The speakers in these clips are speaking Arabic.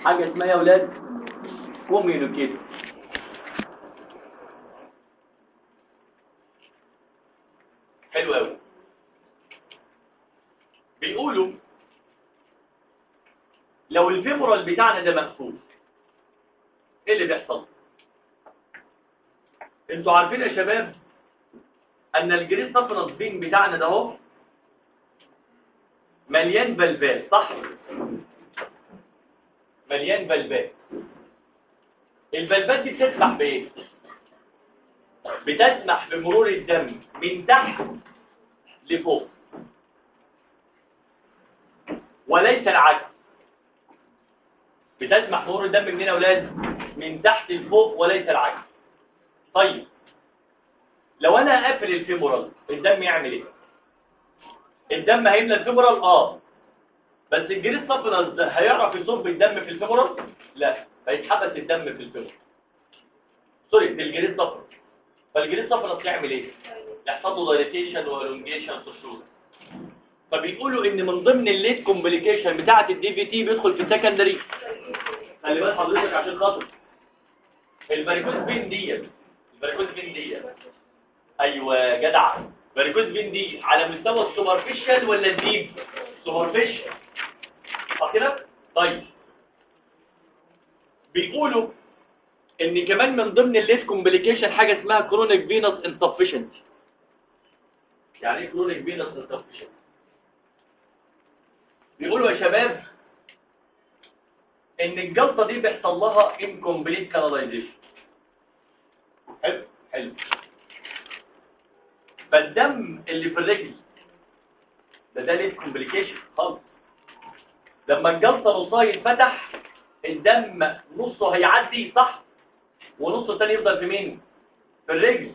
حاجه اسمها يا اولاد كوميونيكيتور. حلو قوي. بيقولوا لو الفيمورال بتاعنا ده مقفول ايه اللي بيحصل؟ انتوا عارفين يا شباب ان الجريس سافنس بين بتاعنا ده اهو مليان بلبات، صح؟ مليان بلبات. البلبات دي بتسمح بايه؟ بتسمح بمرور الدم من تحت لفوق وليس العكس. بتسمح مرور الدم منين يا اولاد؟ من تحت لفوق وليس العكس. طيب لو انا قافل الفيمورال الدم يعمل ايه؟ الدم هيملى الفيمورال بس الجريس سافنس ده هيعرف يصب الدم في الفيمورال؟ لا، هيتحبس الدم في الفيمورال. سوري، في الجريس سافنس. فالجريس سافنس يعمل ايه؟ يحصل له دايليتيشن والونجيشن في الشوط. فبيقولوا ان من ضمن الليت كومبليكيشن بتاعه الدي في تي بيدخل في السكندري. خلي بال حضرتك عشان خاطر الفاريكوز فين دي. الفاريكوز فين دي، ايوه جدع. الفاريكوز فين دي على مستوى السوبرفيشال ولا الديب؟ سوبرفيشال، صح كده؟ طيب بيقولوا ان كمان من ضمن الليت كومبليكيشن حاجه اسمها كرونيك فينوس انسفشنسي. يعني ايه كرونيك فينوس انسفشنسي؟ بيقولوا يا شباب ان الجلطه دي بيحصل لها انكمبليت كاناليزيشن. حلو حلو. فالدم اللي في الرجل ده ليه كومبليكيشن خالص. لما الجلطه نصها يتفتح الدم نصه هيعدي، صح؟ ونص الثاني يفضل في مين؟ في الرجل.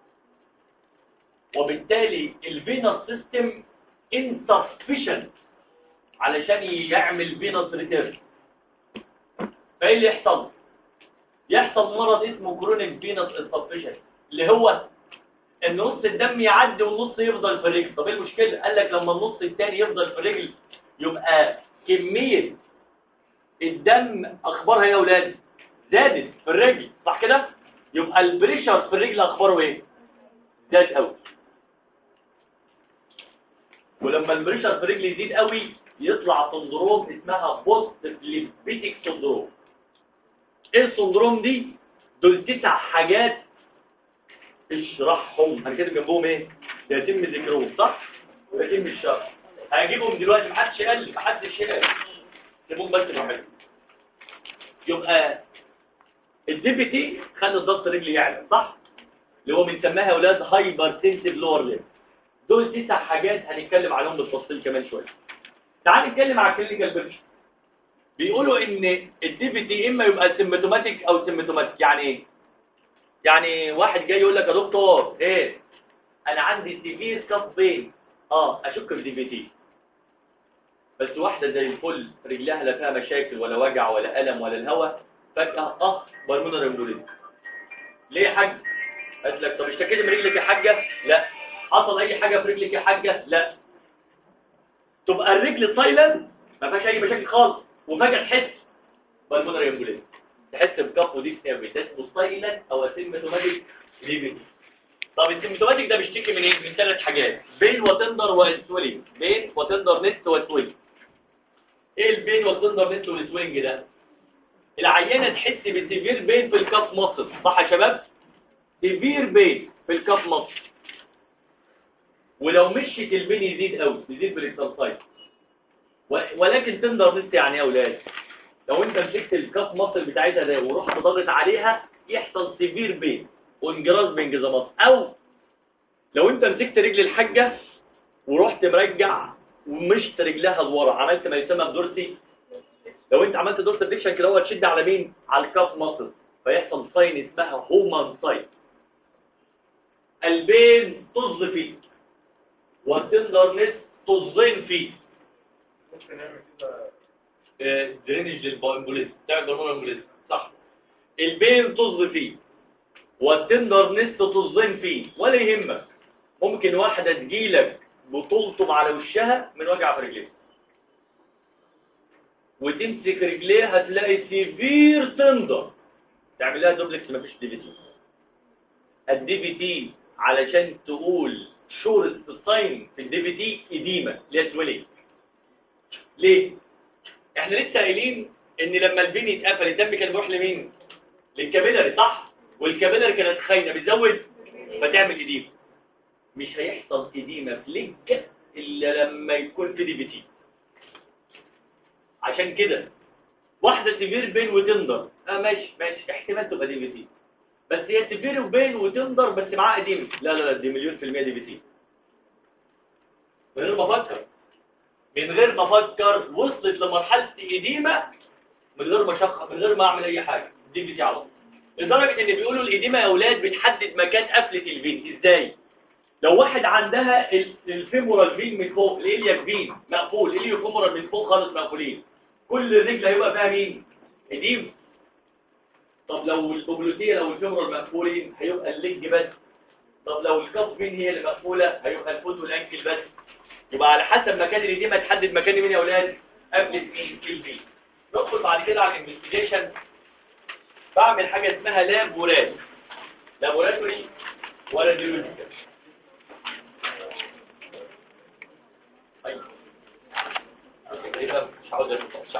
وبالتالي الفينوس سيستم insufficient علشان يعمل فينوس ريتيرن. فايه اللي يحصل؟ يحصل مرض اسمه كرونيك فينوس انسفشنسي، اللي هو ان نص الدم يعدي والنص يفضل في الرجل. طب ايه المشكله؟ قال لك لما النص الثاني يفضل في الرجل يبقى كميه الدم اخبارها يا اولاد زادت في الرجل، صح كده؟ يبقى البريشر في الرجل اخباره ايه؟ زاد قوي. ولما البريشر في الرجل يزيد قوي يطلع سندروم اسمها بوست فليبيتيك سندروم. ايه السندروم دي؟ دول 9 حاجات اشرحهم. انا كده جنبهم ايه؟ يتم ذكرهم، صح؟ ويتم الشرح. هجيبهم دلوقتي، محدش قال لي، محدش قال. سيبهم بس لوحدهم. يبقى الدي بي تي خلى الضغط رجلي يعلى، صح؟ اللي هو بنسميها يا اولاد هايبر سنسيف لور ليم. دول 9 حاجات هنتكلم عليهم بالتفصيل كمان شويه. تعال نتكلم على الكلينيكال بيكتشر. بيقولوا ان الدي بي تي اما يبقى سيمبتوماتيك او سيمبتوماتيك. يعني ايه؟ يعني واحد جاي يقول لك يا دكتور ايه انا عندي سيفير كاف بين، اشك في دي بي تي. بس واحده زي الفل رجلها لا فيها مشاكل ولا وجع ولا الم ولا الهوا، فجاه بالمونر امبوليزم. ليه يا حاج؟ قالت لك طب اشتكيت من رجلك يا حاجه؟ لا. حصل اي حاجه في رجلك يا حاجه؟ لا. تبقى الرجل سايلنت ما فيهاش اي مشاكل خالص، وفجاه تحس بالمونر امبوليزم، تحس بكف ودي سنيف، ده اسمه سايلنت او اسيمتوماتيك ليفنج. طب السيمتوماتيك ده بيشتكي من ايه؟ من 3 حاجات: بين وتندر وسويلنج. بين وتندر نت وسويلنج. ايه البين والتندر نت والسويلنج ده؟ العيانه تحس بسيفير بين في الكاف مصر، صح يا شباب؟ سيفير بين في الكاف مصر. ولو مشيت البين يزيد قوي، يزيد بالاكسرسايز. ولكن تندر نت يعني يا اولاد لو انت مسكت الكاف مصر بتاعتها ده ورحت ضاغط عليها يحصل سيفير بين وانجراز بانجزامات. او لو انت مسكت رجل الحاجه ورحت مرجع ومشت رجلها لورا، عملت ما يسمى بدورسي. لو انت عملت دورسي فليكشن كده تشد على مين؟ على الكاف مصر، فيحصل ساين اسمها هومان ساين. البين طز فيه والتندرنس طزين فيه. ممكن نعمل كده درينج للبوليس بتاع البوليس، صح؟ البين طز فيه والتندرنس طزين فيه، ولا يهمك. ممكن واحده تجيلك بطولته على وشها من وجع في رجليها، وتمسك رجليه هتلاقي سيفير تندر، تعمل لها دوبلكس مفيش دي في تي. الدي في تي علشان تقول شورت ساين في الدي في تي اديمه اللي هي سويلنج. ليه؟ احنا لسه قايلين ان لما الفين يتقفل الدم كان بيروح لمين؟ للكابيلاري صح؟ والكابيلاري كانت خاينه بتزود فتعمل اديمه. مش هيحصل اديمه في ليج الا لما يكون في دي في تي. عشان كده واحده سيفير بين وتندر ماشي احتمال تبقى دي في تي، بس هي سيفير وبين وتندر بس معاها اديمه. لا دي مليون في المية دي في تي. من غير ما افكر وصلت لمرحله اديمه من غير ما اشخص، من غير ما اعمل اي حاجه دي في تي على طول. لدرجه ان بيقولوا الاديمه يا اولاد بتحدد مكان قفله الفين ازاي. لو واحد عندها الفيمورال فين من فوق، الالياك فين مقفول، اليوفيمورال من فوق خالص مقفولين، كل الرجل هيبقى فيها مين؟ اديم. طب لو البوبلوتيه لو الفيمورال مقفولين هيبقى الليج بس. طب لو الكف فين هي اللي مقفوله هيبقى الفوت والانكل بس. يبقى على حسب مكان الاديمه تحدد مكان مين يا اولاد؟ قبل مين؟ الفين. ندخل بعد كده على الانفستيجيشن. بعمل حاجه اسمها لابوراتوري ولا ديولوجيكال. مش عاوز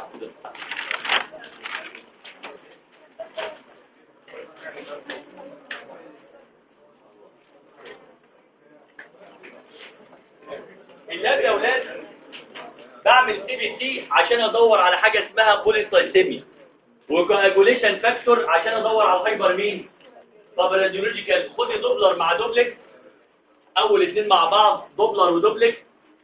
اللاب يا اولاد بعمل سي بي تي عشان ادور على حاجه اسمها بوليسايثيميا وكواجوليشن فاكتور عشان ادور على الهايبر مين. طب الراديولوجيكال خدي دوبلر مع دوبلكس، اول اتنين مع بعض دوبلر ودوبلكس،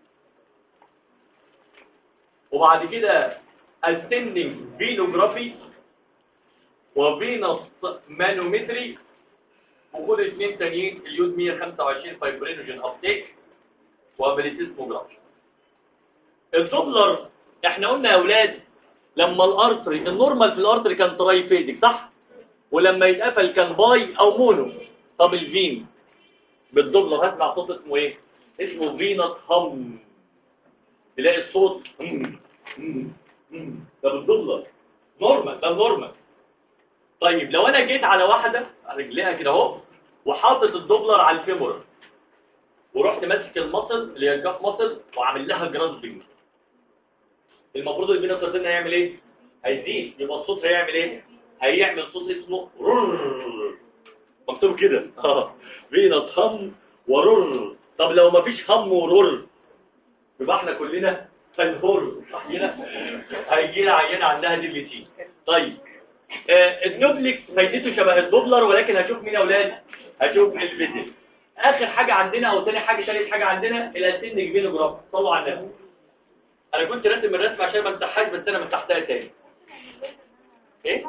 وبعد كده السندنج فينوجرافي وفينوس مانومتري، وخد اتنين تانيين اليود 125 فايبرينوجين ابتيك وابليتيزموجرافي. الدوبلر احنا قلنا يا اولاد لما الارتري النورمال في الارتري كان ترايفيدك صح، ولما يتقفل كان باي او مونو. طب الفين بالدوبلر هسمع صوت اسمه ايه؟ اسمه فينوس هم، تلاقي الصوت ده بالدوبلر نورمال، ده نورمال. طيب لو انا جيت على واحده رجليها كده اهو وحاطط الدوبلر على الفيمور ورحت ماسك المصل اللي هي الكاف مصل وعامل لها جراسبنج، المفروض الفينوس هنا هيعمل ايه؟ هيزيد، يبقى الصوت هيعمل ايه؟ هيعمل صوت اسمه رر، مكتوب كده فينوس هم ورر. طب لو مفيش هم ورر يبقى احنا كلنا هنهر هيجينا عينه عندها دي اللي تي. طيب الدوبلكس فايدته شبه الدوبلر ولكن هشوف مين يا اولاد؟ هشوف الفيزل. اخر حاجه عندنا او ثاني حاجه ثالث حاجه عندنا الاسندنج فينوجراف. طلعوا على النبي. انا كنت راسم الرسمه عشان ما امسحهاش بس انا مسحتها تاني. ايه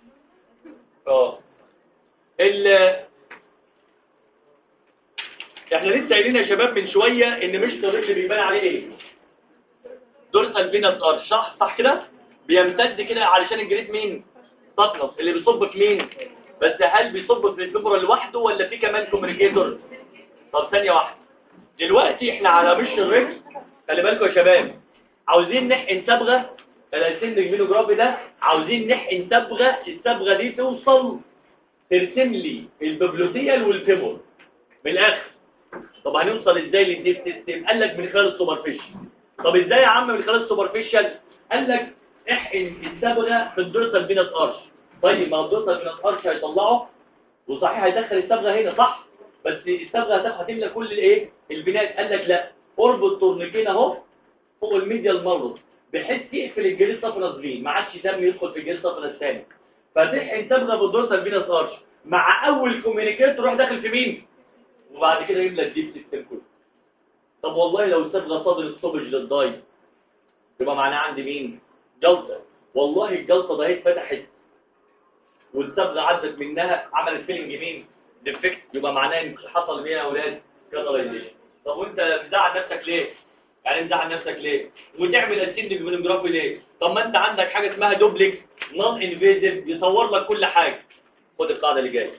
احنا لسه قايلين يا شباب من شويه ان مش الرجل بيبان عليه ايه؟ دورسال فينس ارش صح كده؟ بيمتد كده علشان الجريد مين؟ تطلس اللي بيصب في مين؟ بس هل بيصب في الفيبرا لوحده ولا في كمان كوميونيكيتور؟ طب ثانيه واحده. دلوقتي احنا على مش الرجل، خلي بالكم يا شباب، عاوزين نحقن صبغه الاسندنج فينوجرافي ده، عاوزين نحقن صبغه، الصبغه دي توصل ترسم لي الببلوتيال والفيمور من الاخر. طب هنوصل ازاي للديب سيستم؟ قال لك من خلال السوبرفيشال. طب ازاي يا عم من خلال السوبرفيشال؟ قال لك احقن الصبغه في الدورسال فينس ارش. طيب ما الدورسال فينس ارش هيطلعه وصحيح هيدخل الصبغه هنا صح، بس الصبغه هتملى كل الايه البنات. قال لك لا، اربط تورنيكين اهو فوق الميديال مارروس بحيث يقفل الجليد صفنس فين، ما عادش دم يدخل في الجليد صفنس ثاني. فتحقن صبغه بالدورسال فينس ارش مع اول كوميونيكيتور تروح داخل في مين، وبعد كده يملى الديب سيستم كله. طب والله لو الصبغه صدر الصبج للضاي يبقى معناه عندي مين؟ جلطه. والله الجلطه ده اتفتحت والصبغه عدت منها عملت فيلنج مين؟ ديفكت، يبقى معناه ان حصل مين يا اولاد؟ كاترايزيشن. طب وانت بتزعل نفسك ليه؟ يعني بتزعل نفسك ليه؟ وتعمل السندنج فينوجرافي ليه؟ طب ما انت عندك حاجه اسمها دوبلكس نون انفيزيف يصور لك كل حاجه. خد القاعده اللي جايه.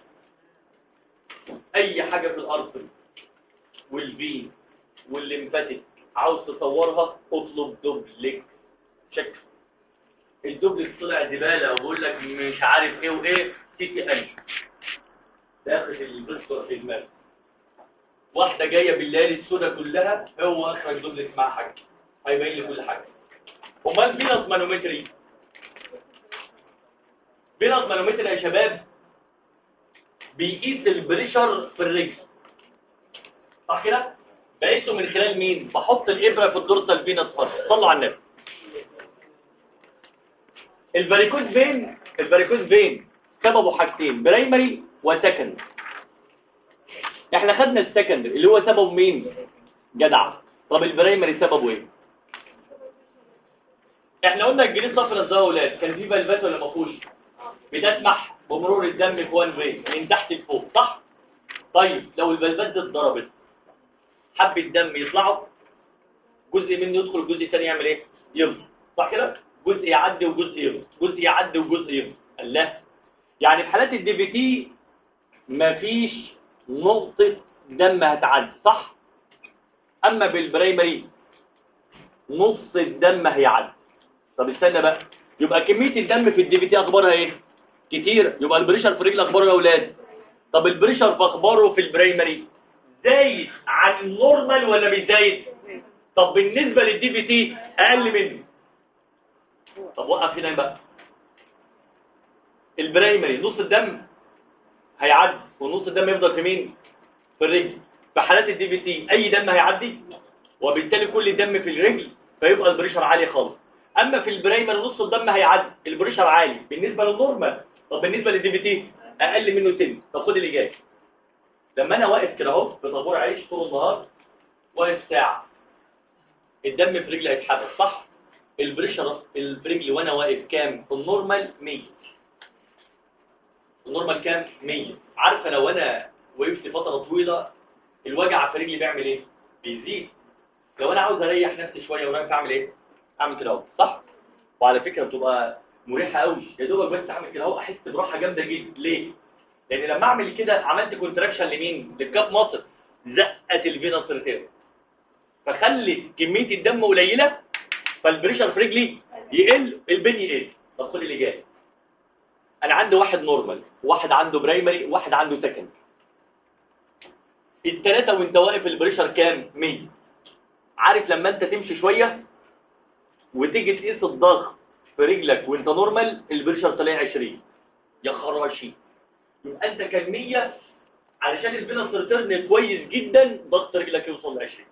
اي حاجه في الارض والفين والليمفاتيك عاوز تصورها اطلب دوبلكس شكل. الدوبلكس طلع زباله وبقول لك مش عارف ايه وايه، تيجي قلب داخل البنصر في دماغه. واحده جايه بالليالي السوداء كلها، هو اخرج دوبلكس مع حاجه هيبين لي كل حاجه. امال فينوس مانومتري؟ فينوس مانومتري يا شباب بيقيس البريشر في الرجل، صح كده؟ بقيسه من خلال مين؟ بحط الابره في الدورسال فينوس فارس. صلوا على النبي. الفاريكوز فين سببه حاجتين، برايمري وسكندري. احنا خدنا السكندري اللي هو سببه مين؟ جدع. طب البرايمري سببه ايه؟ احنا قلنا الجليد صفر الزاولات كان فيه فالفات ولا ما فيهوش؟ بتسمح بمرور الدم في وان فين من تحت لفوق، صح؟ طيب لو الفالفات دي اتضربت حب الدم يطلعوا، جزء منه يدخل الجزء الثاني يعمل ايه؟ يفضل، صح كده؟ جزء يعدي وجزء يفضل، جزء يعدي وجزء يفضل. الله، يعني في حالات الدي في تي مفيش نقطة دم هتعدي، صح؟ اما بالبرايمري نص الدم هيعدي. طب استنى بقى، يبقى كمية الدم في الدي في تي اخبارها ايه؟ كتير. يبقى البريشر في رجل اخباره يا اولاد. طب البريشر في اخباره في البرايمري زايد عن النورمال ولا مش زايد؟ طب بالنسبة للدي في تي اقل منه. طب وقف هنا بقى، البرايمري نص الدم هيعدي ونص الدم يفضل في مين؟ في الرجل. في حالات الدي في تي اي دم هيعدي وبالتالي كل دم في الرجل، فيبقى البريشر عالي خالص. اما في البرايمري نص الدم هيعدي، البريشر عالي بالنسبه للنورمال. طب بالنسبه للدي في تي اقل منه سن. طب خد اللي جاي، لما انا واقف كده اهو في طابور عيش طول النهار، واقف ساعه، الدم في رجلي هيتحرك، صح؟ البريشر في رجلي وانا واقف كام؟ في النورمال 100. النورمال كام؟ 100. عارفه لو انا وقفت فتره طويله الوجع في رجلي بيعمل ايه؟ بيزيد. لو انا عاوز اريح نفسي شويه ونايم اعمل ايه؟ اعمل كده اهو، صح؟ وعلى فكره بتبقى مريحه قوي، يا دوبك بس اعمل كده اهو احس براحه جامده جدا. ليه؟ لان لما اعمل كده عملت كونتراكشن لمين؟ للكاب مصر، زقت الفينوس ارتيريا، فخلت كميه الدم قليله، فالبريشر في رجلي يقل، البين يقل. طب خد اللي جاي، انا عندي واحد نورمال، واحد عنده برايمري، واحد عنده سكندري. الثلاثه وانت واقف البريشر كام؟ 100. عارف لما انت تمشي شويه وتيجي تقيس الضغط في رجلك وانت نورمال البريشر طلع 20، يا خراشي، يبقى انت كان 100 علشان الفينوس ريتيرن كويس جدا ضغط رجلك يوصل ل 20.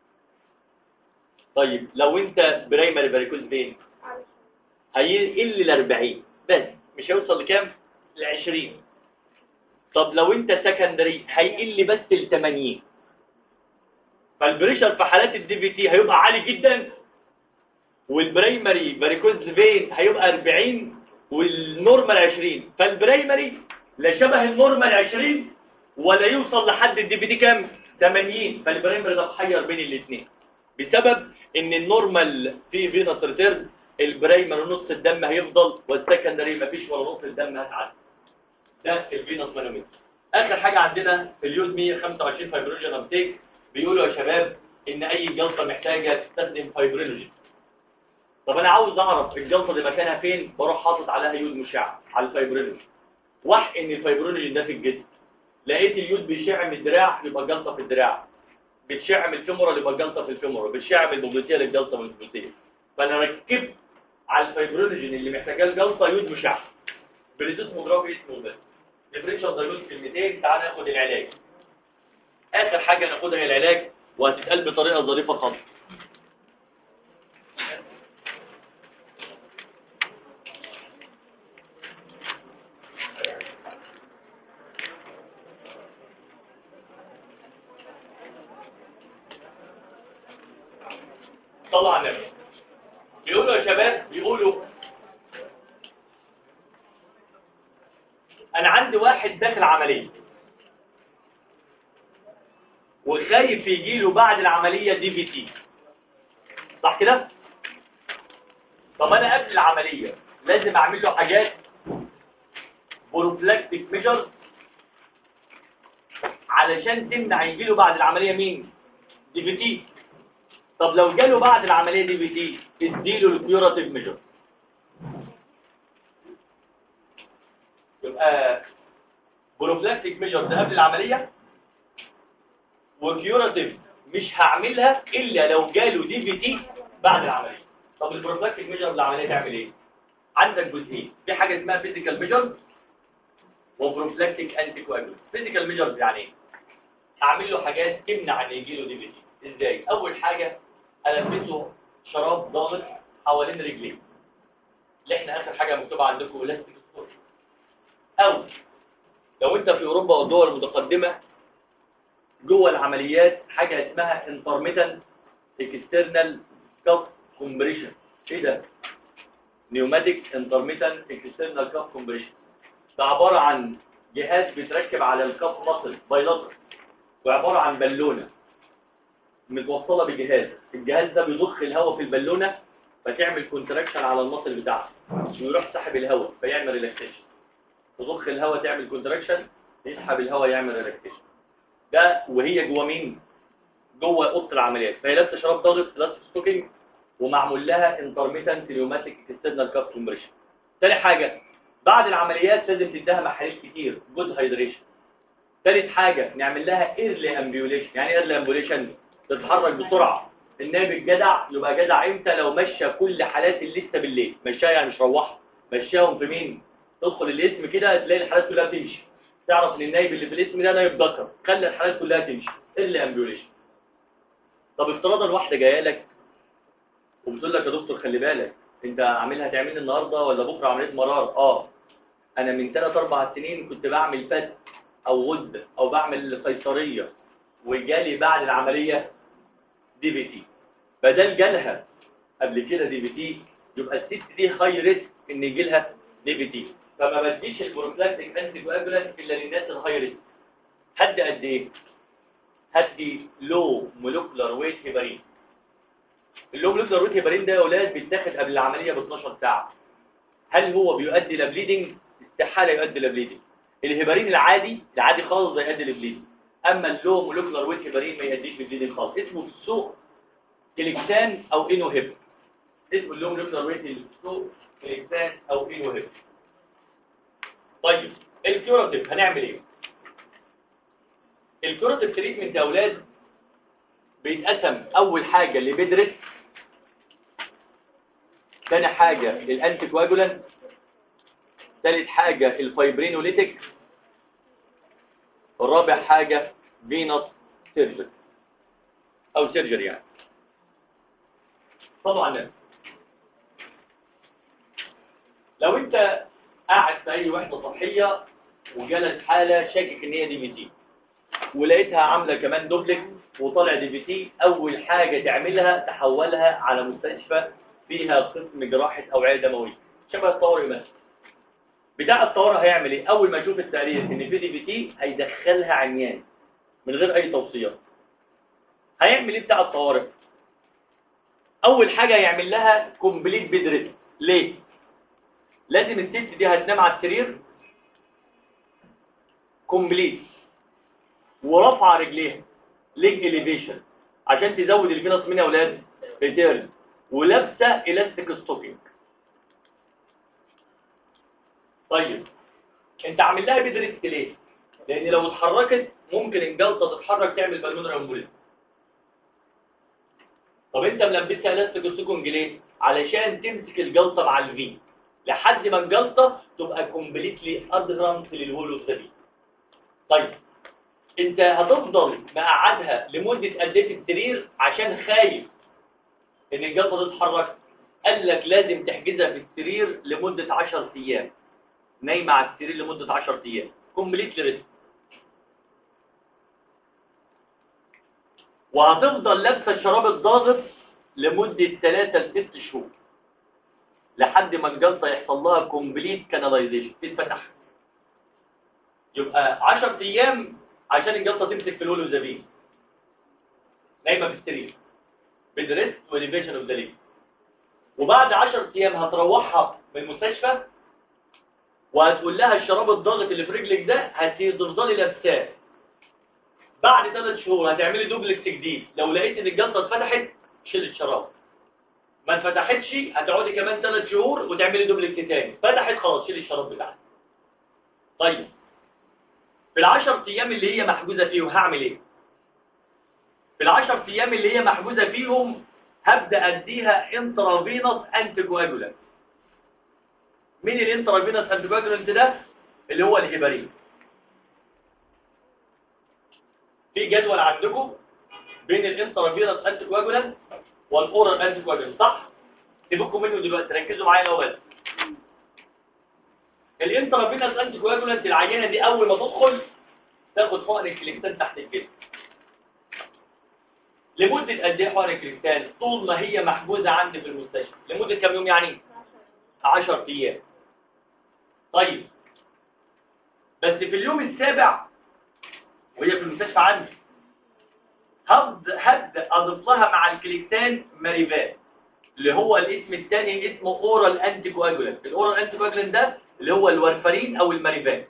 طيب لو انت برايمري فاريكوز فين هيقل ل 40 بس، مش هيوصل لكام؟ ل 20. طب لو انت سكندري هيقل بس ل 80. فالبريشر في حالات الدي في تي هيبقى عالي جدا، والبرايمري فاريكوز فين هيبقى 40 والنورمال 20. فالبرايمري لا شبه النورمال 20 ولا يوصل لحد الدي في تي كام؟ 80. فالبرايمري ده محير بين الاثنين بسبب ان النورمال في فينوس ريتيرن، البرايمري نص الدم هيفضل والسكندري مفيش ولا نص الدم هتعدي. ده الفينوس مانومتر. اخر حاجه عندنا في اليود 125 فايبرولوجي ابتيك، بيقولوا يا شباب ان اي جلطه محتاجه تستخدم فايبرولوجي. طب انا عاوز اعرف الجلطه دي مكانها فين، بروح حاطط عليها يود مشع على الفايبرولوجي، واحقن الفايبرولوجي ده في الجسم. لقيت اليود بيشع من الدراع يبقى الجلطه في الدراع، بتشع من الفيمورال يبقى الجلطه في الفيمورال، بتشع من البوبليتيه للجلطه من البوبليتيه. فانا ركبت على الفايبرولوجي اللي محتاجاه الجلطه يود مشع بالاسموجرافي اسمه ده ديفرنشال دايلوت. كلمتين، تعال ناخد العلاج. اخر حاجه ناخدها هي العلاج، وهتتقال بطريقه ظريفه خالص. طلع على النبي. بيقولوا يا شباب، بيقولوا انا عندي واحد داخل عمليه وخايف يجيله بعد العمليه دي في تي، صح كده؟ طب انا قبل العمليه لازم اعمل له حاجات بروفلاكتيك ميجر علشان تمنع يجيله بعد العمليه مين؟ دي في تي. طب لو جاله بعد العمليه دي في تي اديله الكيوراتيف ميجر. يبقى بروفلاكتيك ميجرز قبل العمليه، وكيوراتيف مش هعملها الا لو جاله دي في تي بعد العمليه. طب البروفلاكتيك ميجر العمليه تعمل ايه؟ عندك جزئين، في حاجه اسمها فيزيكال ميجر وبروفلاكتيك انتي كواجولانت. فيزيكال ميجر يعني ايه؟ اعمل له حاجات تمنع ان يجي له دي في تي. ازاي؟ اول حاجه البسه شراب ضاغط حوالين رجليه، اللي احنا اخر حاجه مكتوبه عندكم الاستيك ستور. او لو انت في اوروبا والدول المتقدمه جوه العمليات حاجه اسمها انترميتنت اكسترنال كاف كومبريشن. ايه ده؟ نيوماتيك انترميتنت اكسترنال كاف كومبريشن. ده عباره عن جهاز بيتركب على الكاف ماسل بايلاتر، وعباره عن بالونه متوصله بجهاز. الجهاز ده بيضخ الهواء في البالونه فتعمل كونتراكشن على الماسل بتاعها، ويروح سحب الهواء فيعمل ريلاكسيشن. تضخ الهواء تعمل كونتراكشن، يسحب الهواء يعمل ريلاكسيشن. ده وهي جوه مين؟ جوه اوضه العمليات. فهي لابسه شراب ضاغط لاست ستوكينج ومعمول لها انترميتنت نيوماتيك اكسترنال كاف كومبريشن. ثاني حاجه بعد العمليات لازم تديها محاليل كتير، جود هايدريشن. ثالث حاجه نعمل لها ايرلي امبيوليشن. يعني ايه ايرلي امبيوليشن؟ تتحرك بسرعه. النبي الجدع يبقى جدع امتى؟ لو مشى كل حالات الليسته بالليل. مشاها يعني مش روحها، مشاهم في مين؟ تدخل الاسم كده تلاقي الحالات كلها بتمشي، تعرف ان النايب اللي في الاسم ده نايب ذكر، خلي الحالات كلها تمشي. ايرلي امبيوليشن. طب افتراضا واحده جايه لك وبتقول لك يا دكتور خلي بالك انت عاملها تعمل النهارده ولا بكره عمليه مرار؟ انا من 3-4 سنين كنت بعمل فتح او غده او بعمل قيصريه وجالي بعد العمليه دي في تي. بدل جالها قبل كده دي في تي يبقى الست دي هاي ريسك ان يجي لها دي في تي. فما بديش البروفلاكتيك انتي كواجولانت الا للناس الهاي ريسك. هدي قد ايه؟ هدي لو مولكولار ويت هيبارين. اللو مولكولار ويت هيبارين ده يا اولاد بيتاخد قبل العمليه ب 12 ساعه. هل هو بيؤدي لبليدنج؟ استحاله يؤدي لبليدنج. الهيبارين العادي خالص ده يؤدي لبليدنج. اما اللو مولكولار ويت هيبارين ما يؤديش لبليدنج خالص. اسمه في السوق كليكسان او انوهيب. اسمه اللو مولكولار ويت في السوق كليكسان او انوهيب. طيب الكيوراتيف هنعمل ايه؟ الكيوراتيف تريتمنت يا اولاد بيتقسم اول حاجه لبيدرس، ثاني حاجه للانتي كواجولانت، ثالث حاجه الفايبرينوليتيك، الرابع حاجه فينوس سيرجري او سيرجري يعني. طبعا لو انت قاعد في اي وحده صحيه وجالك حاله شاكك ان هي دي في تي ولقيتها عامله كمان دوبلكس وطالع دي في تي، اول حاجه تعملها تحولها على مستشفى فيها قسم جراحه اوعيه دمويه شبه الطوارئ مثلا. بتاع الطوارئ هيعمل ايه؟ اول ما يشوف التقرير ان في دي في تي هيدخلها عيان من غير اي توصيات. هيعمل ايه بتاع الطوارئ؟ اول حاجه يعمل لها كومبليت بيد ريست. ليه؟ لازم الست دي هتنام على السرير كومبليت ورفع رجليها ليج اليفيشن عشان تزود الفينوس من يا اولاد ريتيرن، ولابسه الاستيك ستوكينج. طيب انت عامل لها بيد ريست ليه؟ لان لو اتحركت ممكن الجلطه تتحرك تعمل بالمونري امبوليزم. طب انت ملبسها الاستيك ستوكينج ليه؟ علشان تمسك الجلطه مع الفي لحد ما الجلطه تبقى كومبليتلي ادهرنت للهول اوف ذا في. طيب انت هتفضل مقعدها لمده قد ايه في السرير عشان خايف ان الجلطه تتحرك؟ قال لك لازم تحجزها في السرير لمده 10 ايام، نايمه على السرير لمده 10 ايام كومبليتلي ريست. وهتفضل لابسه الشراب الضاغط لمده 3-6 شهور لحد ما الجلطه يحصل لها كومبليت كاناليزيشن تتفتح. يبقى 10 ايام عشان الجلطه تمسك في الهول والزبين، نايمه في السرير بالريست واليفيشن اوف ذا ليج. وبعد 10 ايام هتروحها من المستشفى وهتقول لها الشراب الضاغط اللي في رجلك ده هتفضلي لابساه. بعد 3 شهور هتعملي دوبلكس جديد، لو لقيت ان الجلطه اتفتحت شيل الشراب، ما اتفتحتش هتقعدي كمان 3 شهور وتعملي دوبلكس تاني، فتحت خلاص شيل الشراب بتاعك. طيب في ال10 ايام اللي هي محجوزه فيهم هعمل ايه؟ في ال10 ايام اللي هي محجوزه فيهم هبدا اديها انترافينوس انتي كواجولانت. مين الانترافينوس انتي كواجولانت ده؟ اللي هو الهيبارين. في جدول عندكم بين الانترافينوس انتي كواجولانت والاورال انتي كواجولانت، صح؟ سيبكم منه دلوقتي، ركزوا معايا لو بس. الانترافينوس انتي كواجولانت العينه دي اول ما تدخل تاخد حقن الكليكتان تحت الجلد. لمده قد ايه حقن الكليكتان؟ طول ما هي محجوزه عندي في المستشفى. لمده كام يوم يعني؟ 10 ايام. طيب بس في اليوم السابع وهي في المستشفى عندي هبدا اضيف لها مع الكليكتان ماريفان، اللي هو الاسم الثاني اسمه اورال انتي كواجولانت. الاورال انتي كواجولانت ده اللي هو الورفرين او الماريفان.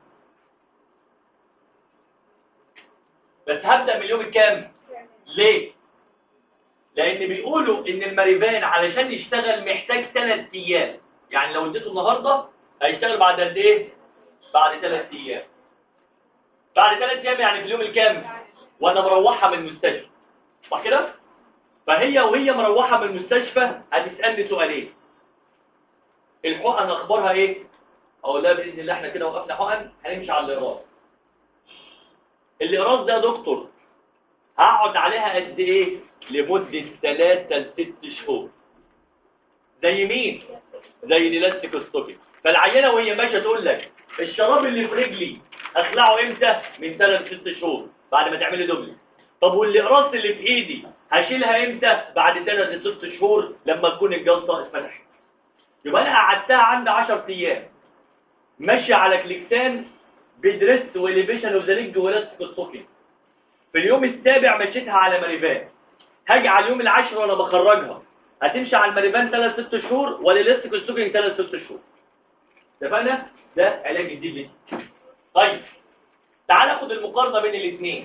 بس هبدا من اليوم الكام؟ ليه؟ لان بيقولوا ان الماريفان علشان يشتغل محتاج 3 ايام. يعني لو اديته النهارده هيشتغل بعد قد ايه؟ بعد 3 ايام. بعد 3 ايام يعني في اليوم الكام؟ وانا مروحه من المستشفى، صح كده؟ فهي وهي مروحه من المستشفى هتسالني سؤالين: الحقن اخبارها ايه؟ اقول لها باذن الله احنا كده وقفنا حقن، هنمشي على الاقراص. الاقراص ده يا دكتور هقعد عليها قد ايه؟ لمده 3 ل 6 شهور. زي مين؟ زي الالاستيكوستوكي. فالعينه وهي ماشيه تقول لك الشراب اللي في رجلي اخلعه امتى؟ من 3 ل 6 شهور بعد ما تعملي دوبل. طب والاقراص اللي في ايدي هشيلها امتى؟ بعد 3 ل 6 شهور لما تكون الجلطه اتفتحت. يبقى انا قعدتها عندي 10 ايام ماشيه على كليكتان بدريست واليفيشن وزليج ولاستيكوستوكي. في اليوم السابع مشيتها على ماريفان. هاجي على اليوم العاشر وانا بخرجها هتمشي على الماريفان 3 6 شهور ولا الاستيكوستوكي 3 6 شهور. اتفقنا؟ ده علاج الدي. طيب تعال ناخد المقارنه بين الاثنين.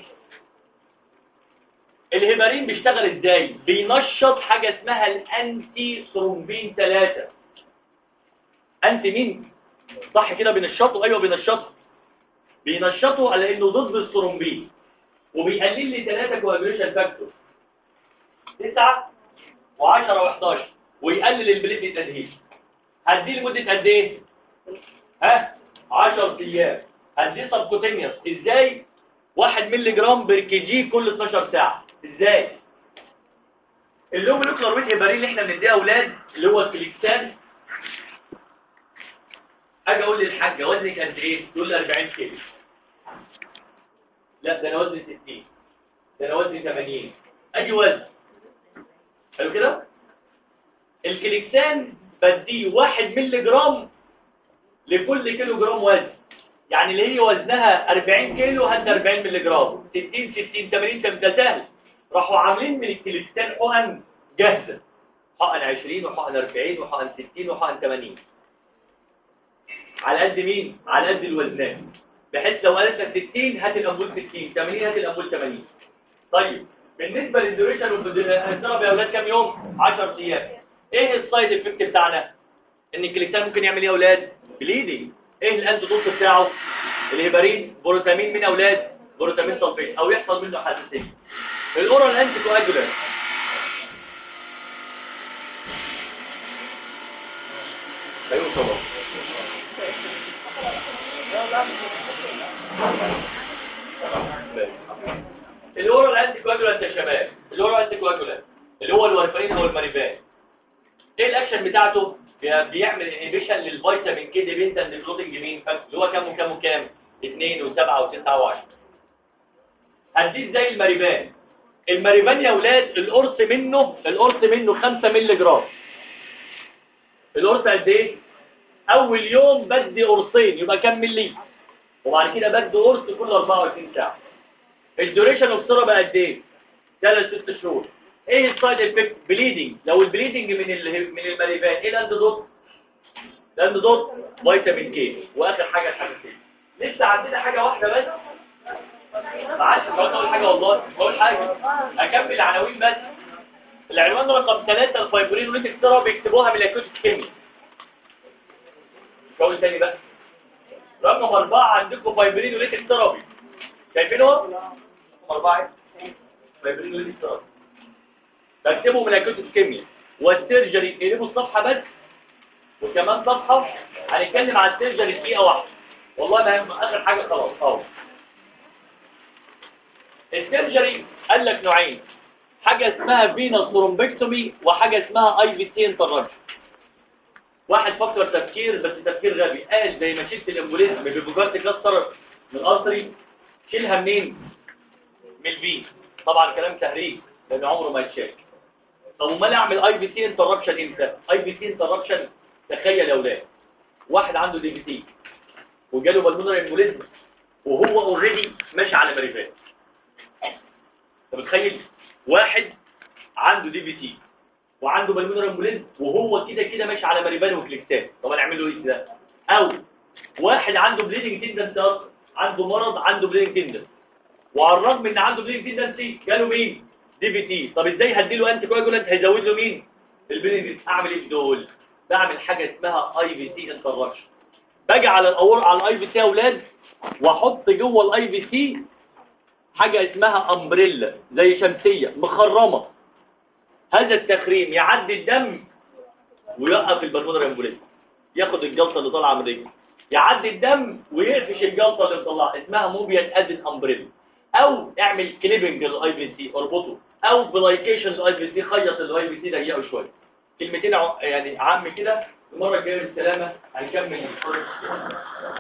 الهيبارين بيشتغل ازاي؟ بينشط حاجه اسمها الانتي ثرومبين 3. انتي مين؟ صح كده بينشطوا؟ ايوه بينشطوا على انه ضد الثرومبين، وبيقلل لي 3 كواجوليشن فاكتور 9 و10 و11، ويقلل البليتلت ادهيشن. هديه لمده قد ايه؟ 10 ايام. هديه سبكوتينيوس ازاي؟ 1 مللي جرام بر كي جي كل 12 ساعه. ازاي؟ اللوم نوكلر ويت هيبارين اللي احنا بنديها اولاد اللي هو الكليكتان. اجي اقول للحاجه وزنك قد ايه؟ تقول لي 40 كيلو. لا ده انا وزني 60، ده انا وزني 80. اجي وزن حلو كده. الكليكتان بديه 1 مللي جرام لكل كيلو جرام وزن. يعني اللي هي وزنها 40 كيلو هدي 40 مللي جرام. 60 60 80 ده سهل. راحوا عاملين من الكليكتان حقن جاهزه، حقن 20 وحقن 40 وحقن 60 وحقن 80 على قد مين؟ على قد الوزنات، بحيث لو قالت لك 60 هات الامبول 60، 80 هات الامبول 80. طيب بالنسبه للديوريشن والثيرابي يا اولاد كام يوم؟ 10 ايام. ايه السايد افكت بتاعنا؟ ان الكليكتان ممكن يعمل ايه يا اولاد؟ بليدنج. ايه الانتيدوت بتاعه؟ الهيبارين بروتامين من اولاد بروتامين سلفيت او يحصل منه حساسيه. الاورال انتي كواجولانت ايوه طبعا. الاورال انتي كواجولانت يا شباب، الاورال انتي كواجولانت اللي هو الورفرين او الماريفان، ايه الاكشن بتاعته؟ بيعمل انهبيشن للفيتامين كي ديبندنت كلوتنج مين اللي هو كام وكام وكام 2 و7 و9 و10. هديه زي الماريفان. الماريفان يا اولاد القرص منه 5 مللي جرام. القرص قد ايه؟ اول يوم بدي قرصين يبقى كام مللي، وبعد كده بدي قرص كل 24 ساعه. الدوريشن اوف ثيرابي قد ايه؟ 3 6 شهور. ايه السايد افكت؟ بليدنج. لو البليدنج من الماريفان ايه الانتيدوت؟ الانتيدوت فيتامين كي. واخر حاجه الحساسيه. لسه عندنا حاجه واحده بس، ما عادش اقول حاجه والله بقول حاجه اكمل العناوين بس. العنوان رقم 3 الفايبرين وليتك ثيرابي، بيكتبوها من الاكوت كيمي. بقول تاني بقى رقم 4 عندكم فايبرينوليتيك ثيرابي. شايفينه؟ رقم 4 فايبرينوليتيك ثيرابي. بكتبه من اكيوت كيمياء والسيرجري. اقلبوا الصفحه بس وكمان صفحه هنتكلم عن السيرجري دقيقه واحده. والله ما اخر حاجه خلاص اهو. السيرجري قال لك نوعين، حاجه اسمها فينس ثرومبكتومي وحاجه اسمها اي في سي انترنشن. واحد فكر تفكير بس تفكير غبي، قال زي ما شلت الامبوليزم بالفجار تكسر من الارتري، شيلها منين؟ من الفين. طبعا كلام تهريج لان عمره ما يتشال. طب امال اعمل اي في سي انتربشن امتى؟ اي في سي انتربشن، تخيل يا اولاد واحد عنده دي في سي وجاله بالمونري امبوليزم وهو اوريدي ماشي على مريفات. انت متخيل واحد عنده دي في سي وعنده بالمونري امبوليزم وهو كده كده ماشي على مريفان وكليكتات، طب نعمل له ايه ده؟ او واحد عنده بليدنج تندنسي اصلا، عنده مرض عنده بليدنج تندنسي وعلى الرغم ان عنده بليدنج تندنسي جاله مين؟ دي في تي. طب ازاي هديله انتي كواجولانت هيزود له مين؟ البليدنج. اعمل ايه في دول؟ بعمل حاجه اسمها اي في سي انتربشن. باجي على على الاي في سي يا اولاد واحط جوه الاي في سي حاجه اسمها امبريلا زي شمسيه مخرمه. هذا التخريم يعدي الدم ويوقف البلمونري امبوليزم، ياخد الجلطه اللي طالعه من رجله، يعدي الدم ويقفش الجلطه اللي طالعه، اسمها موبيال ادن امبريلا. او اعمل كليبنج للاي في سي اربطه، او بلايكيشن للاي في سي، خيط الاي في سي ضيقه شويه. كلمتين يعني عام كده. المره الجايه بالسلامه هنكمل.